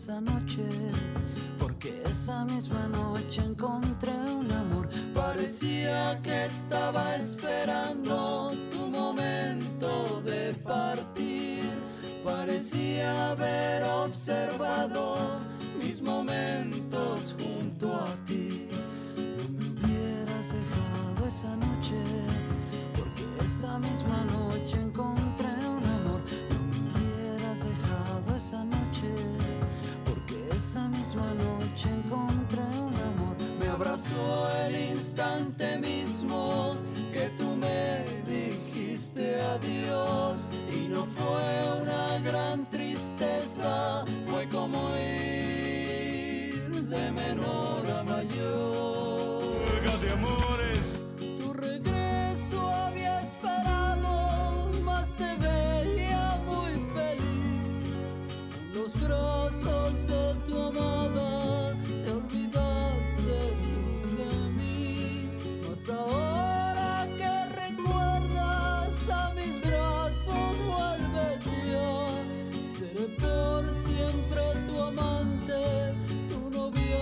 esa noche, porque esa misma noche encontré un amor. Parecía que estaba esperando tu momento de partir, parecía haber observado mis momentos junto a ti. No me hubieras dejado esa noche, porque esa misma noche encontré un amor. No me hubieras dejado esa noche, porque esa misma noche encontré un amor. Me abrazó el instante mismo que tú me dijiste adiós, y no fue una gran tristeza, fue como ir de menor a mayor. Huelga de amores. Tu regreso había esperado, mas te veía muy feliz. En los brazos de tu amada te olvidaste tú de mí. Mas ahora que recuerdas a mis brazos vuelves ya. Seré por siempre tu amante, tu novia,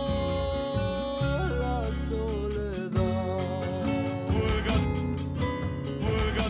la soledad. Huelga, huelga.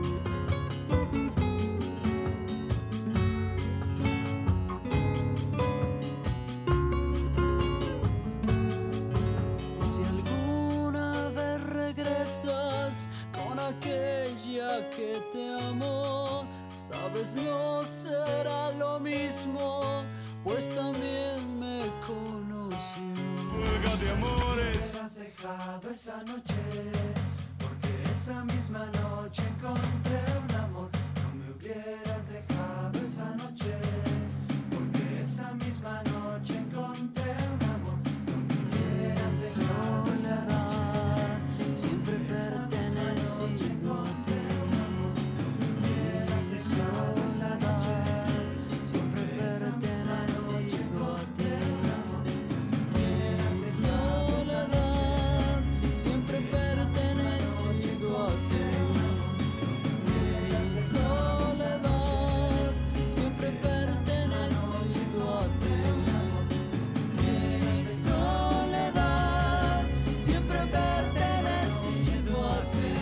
Si alguna vez regresas con aquella que te amó, sabes no será lo mismo, pues también me conoció. Huelga de amores. Me hubieras dejado esa noche, porque esa misma noche encontré un amor. No me hubieras dejado esa noche, porque esa misma noche encontré un amor. No me hubieras dejado esa noche, siempre pertenecido a ti. Mi soledad, siempre pertenecido a ti. Mi soledad, siempre pertenecido a ti. Mi soledad, siempre pertenecido a ti. Mi soledad, siempre pertenecido a ti.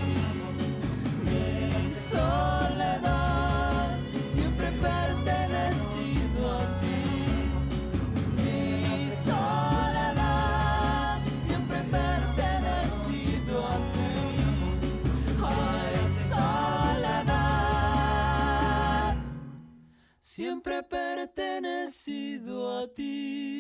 Mi soledad, siempre pertenecido a ti. Mi soledad, siempre pertenecido a ti. Ay, soledad, siempre pertenecido a ti.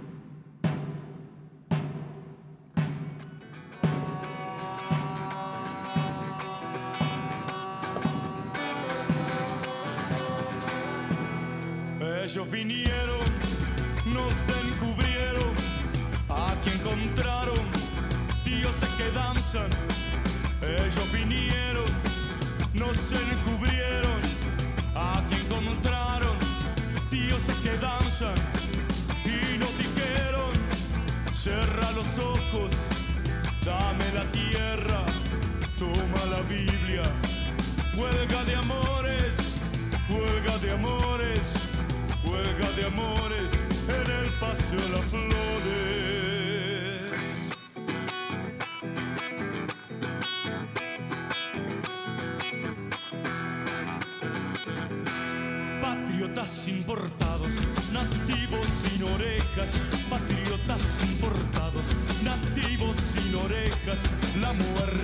Ellos vinieron, nos encubrieron, aquí encontraron dioses que danzan. Ellos vinieron, nos encubrieron, aquí encontraron dioses que danzan. Y nos dijeron, cierra los ojos, dame la tierra, toma la Biblia. Huelga de amores, huelga de amores, huelga de amores en el Paseo de las Flores. Patriotas importados, nativos sin orejas. Patriotas importados, nativos sin orejas. La muerte